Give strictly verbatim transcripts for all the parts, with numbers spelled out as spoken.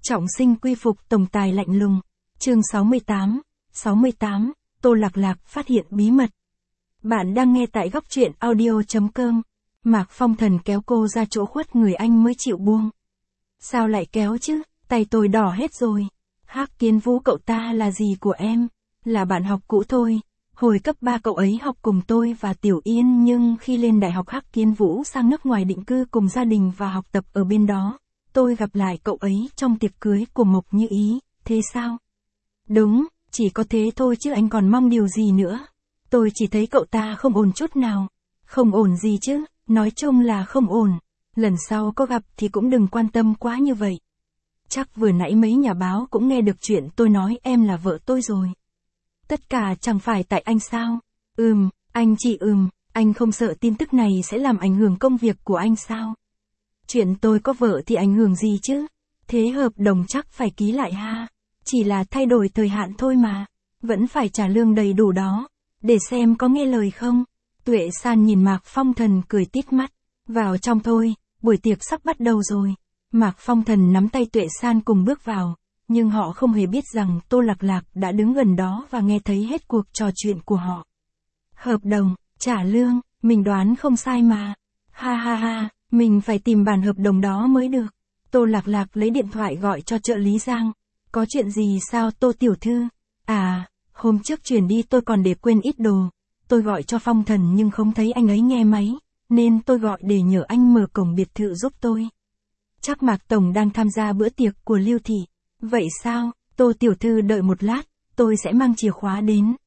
Trọng sinh quy phục tổng tài lạnh lùng. Chương sáu mươi tám. sáu mươi tám. Tô Lạc Lạc phát hiện bí mật. Bạn đang nghe tại góc truyện audio chấm com. Mạc Phong Thần kéo cô ra chỗ khuất người anh mới chịu buông. Sao lại kéo chứ, tay tôi đỏ hết rồi. Hắc Kiến Vũ cậu ta là gì của em? Là bạn học cũ thôi. Hồi cấp ba cậu ấy học cùng tôi và Tiểu Yên, nhưng khi lên đại học Hắc Kiến Vũ sang nước ngoài định cư cùng gia đình và học tập ở bên đó. Tôi gặp lại cậu ấy trong tiệc cưới của Mộc Như Ý, thế sao? Đúng, chỉ có thế thôi chứ anh còn mong điều gì nữa. Tôi chỉ thấy cậu ta không ổn chút nào. Không ổn gì chứ, nói chung là không ổn. Lần sau có gặp thì cũng đừng quan tâm quá như vậy. Chắc vừa nãy mấy nhà báo cũng nghe được chuyện tôi nói em là vợ tôi rồi. Tất cả chẳng phải tại anh sao? Ừm, anh chị ừm, anh không sợ tin tức này sẽ làm ảnh hưởng công việc của anh sao? Chuyện tôi có vợ thì ảnh hưởng gì chứ? Thế hợp đồng chắc phải ký lại ha. Chỉ là thay đổi thời hạn thôi mà. Vẫn phải trả lương đầy đủ đó. Để xem có nghe lời không? Tuệ San nhìn Mạc Phong Thần cười tít mắt. Vào trong thôi, buổi tiệc sắp bắt đầu rồi. Mạc Phong Thần nắm tay Tuệ San cùng bước vào. Nhưng họ không hề biết rằng Tô Lạc Lạc đã đứng gần đó và nghe thấy hết cuộc trò chuyện của họ. Hợp đồng, trả lương, mình đoán không sai mà. Ha ha ha, mình phải tìm bản hợp đồng đó mới được. Tô Lạc Lạc lấy điện thoại gọi cho trợ lý Giang. Có chuyện gì sao Tô tiểu thư? À, hôm trước chuyển đi tôi còn để quên ít đồ. Tôi gọi cho Phong Thần nhưng không thấy anh ấy nghe máy, nên tôi gọi để nhờ anh mở cổng biệt thự giúp tôi. Chắc Mạc Tổng đang tham gia bữa tiệc của Lưu Thị. Vậy sao? Tô tiểu thư đợi một lát, tôi sẽ mang chìa khóa đến.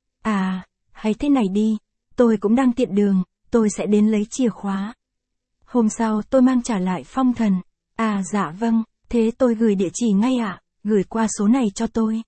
À, hay thế này đi, tôi cũng đang tiện đường, tôi sẽ đến lấy chìa khóa. Hôm sau tôi mang trả lại Phong Thần. À dạ vâng, thế tôi gửi địa chỉ ngay ạ, à? Gửi qua số này cho tôi.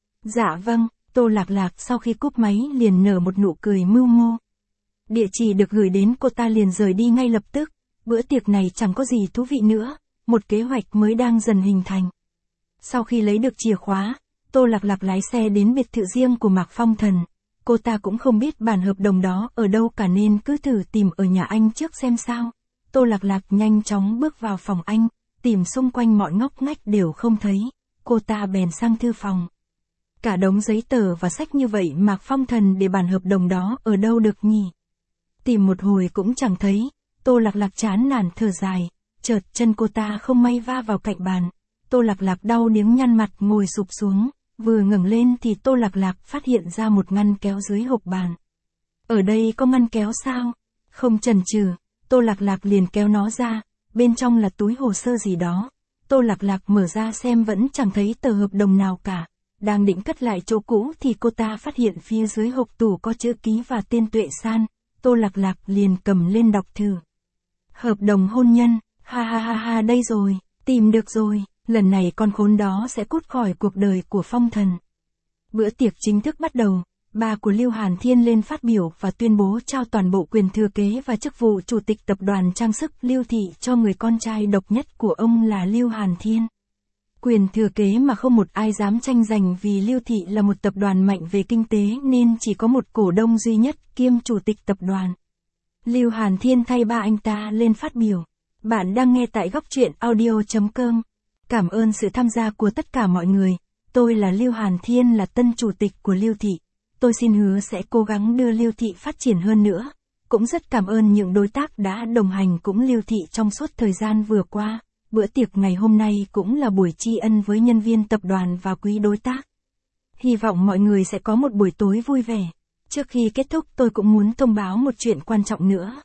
Dạ vâng, Tô Lạc Lạc sau khi cúp máy liền nở một nụ cười mưu mô. Địa chỉ được gửi đến cô ta liền rời đi ngay lập tức. Bữa tiệc này chẳng có gì thú vị nữa, một kế hoạch mới đang dần hình thành. Sau khi lấy được chìa khóa, Tô Lạc Lạc lái xe đến biệt thự riêng của Mạc Phong Thần. Cô ta cũng không biết bản hợp đồng đó ở đâu cả nên cứ thử tìm ở nhà anh trước xem sao. Tô Lạc Lạc nhanh chóng bước vào phòng anh, tìm xung quanh mọi ngóc ngách đều không thấy. Cô ta bèn sang thư phòng. Cả đống giấy tờ và sách như vậy Mạc Phong Thần để bản hợp đồng đó ở đâu được nhỉ? Tìm một hồi cũng chẳng thấy. Tô Lạc Lạc chán nản thở dài. Chợt chân cô ta không may va vào cạnh bàn. Tô Lạc Lạc đau điếng nhăn mặt ngồi sụp xuống. Vừa ngẩng lên thì Tô Lạc Lạc phát hiện ra một ngăn kéo dưới hộc bàn. Ở đây có ngăn kéo sao? Không chần chừ, Tô Lạc Lạc liền kéo nó ra. Bên trong là túi hồ sơ gì đó. Tô Lạc Lạc mở ra xem vẫn chẳng thấy tờ hợp đồng nào cả. Đang định cất lại chỗ cũ thì cô ta phát hiện phía dưới hộc tủ có chữ ký và tên Tuệ San. Tô Lạc Lạc liền cầm lên đọc thử. Hợp đồng hôn nhân, ha ha ha ha đây rồi, tìm được rồi, lần này con khốn đó sẽ cút khỏi cuộc đời của Phong Thần. Bữa tiệc chính thức bắt đầu, ba của Lưu Hàn Thiên lên phát biểu và tuyên bố trao toàn bộ quyền thừa kế và chức vụ chủ tịch tập đoàn trang sức Lưu Thị cho người con trai độc nhất của ông là Lưu Hàn Thiên. Quyền thừa kế mà không một ai dám tranh giành vì Lưu Thị là một tập đoàn mạnh về kinh tế nên chỉ có một cổ đông duy nhất kiêm chủ tịch tập đoàn. Lưu Hàn Thiên thay ba anh ta lên phát biểu. Bạn đang nghe tại góc truyện audio chấm com. Cảm ơn sự tham gia của tất cả mọi người. Tôi là Lưu Hàn Thiên, là tân chủ tịch của Lưu Thị. Tôi xin hứa sẽ cố gắng đưa Lưu Thị phát triển hơn nữa. Cũng rất cảm ơn những đối tác đã đồng hành cùng Lưu Thị trong suốt thời gian vừa qua. Bữa tiệc ngày hôm nay cũng là buổi tri ân với nhân viên tập đoàn và quý đối tác. Hy vọng mọi người sẽ có một buổi tối vui vẻ. Trước khi kết thúc tôi cũng muốn thông báo một chuyện quan trọng nữa.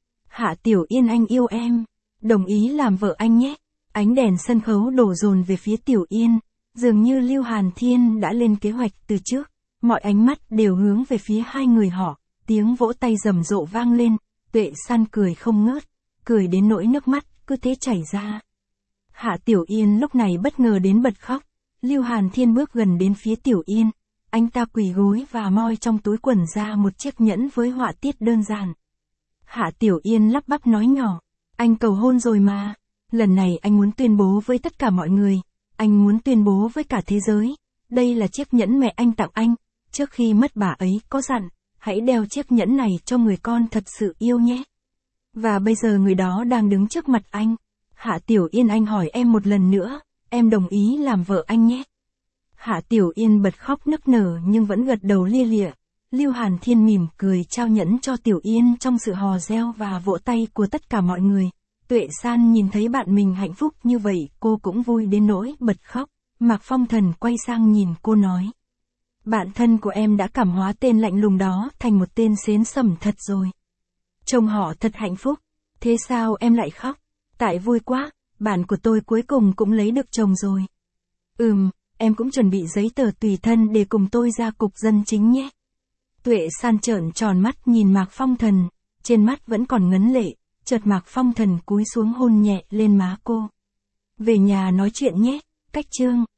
Hạ Tiểu Yên anh yêu em. Đồng ý làm vợ anh nhé. Ánh đèn sân khấu đổ dồn về phía Tiểu Yên. Dường như Lưu Hàn Thiên đã lên kế hoạch từ trước. Mọi ánh mắt đều hướng về phía hai người họ. Tiếng vỗ tay rầm rộ vang lên. Tuệ San cười không ngớt. Cười đến nỗi nước mắt cứ thế chảy ra. Hạ Tiểu Yên lúc này bất ngờ đến bật khóc. Lưu Hàn Thiên bước gần đến phía Tiểu Yên. Anh ta quỳ gối và moi trong túi quần ra một chiếc nhẫn với họa tiết đơn giản. Hạ Tiểu Yên lắp bắp nói nhỏ. Anh cầu hôn rồi mà. Lần này anh muốn tuyên bố với tất cả mọi người. Anh muốn tuyên bố với cả thế giới. Đây là chiếc nhẫn mẹ anh tặng anh. Trước khi mất bà ấy có dặn. Hãy đeo chiếc nhẫn này cho người con thật sự yêu nhé. Và bây giờ người đó đang đứng trước mặt anh. Hạ Tiểu Yên anh hỏi em một lần nữa. em đồng ý làm vợ anh nhé. Hạ Tiểu Yên bật khóc nức nở nhưng vẫn gật đầu lia lịa. Lưu Hàn Thiên mỉm cười trao nhẫn cho Tiểu Yên trong sự hò reo và vỗ tay của tất cả mọi người. Tuệ San nhìn thấy bạn mình hạnh phúc như vậy, cô cũng vui đến nỗi bật khóc. Mạc Phong Thần quay sang nhìn cô nói. Bạn thân của em đã cảm hóa tên lạnh lùng đó thành một tên xến sẩm thật rồi. Trông họ thật hạnh phúc. Thế sao em lại khóc? Tại vui quá, bạn của tôi cuối cùng cũng lấy được chồng rồi. Ừm, em cũng chuẩn bị giấy tờ tùy thân để cùng tôi ra cục dân chính nhé. Tuệ San trợn tròn mắt nhìn Mạc Phong Thần, trên mắt vẫn còn ngấn lệ, chợt Mạc Phong Thần cúi xuống hôn nhẹ lên má cô. Về nhà nói chuyện nhé, cách chương.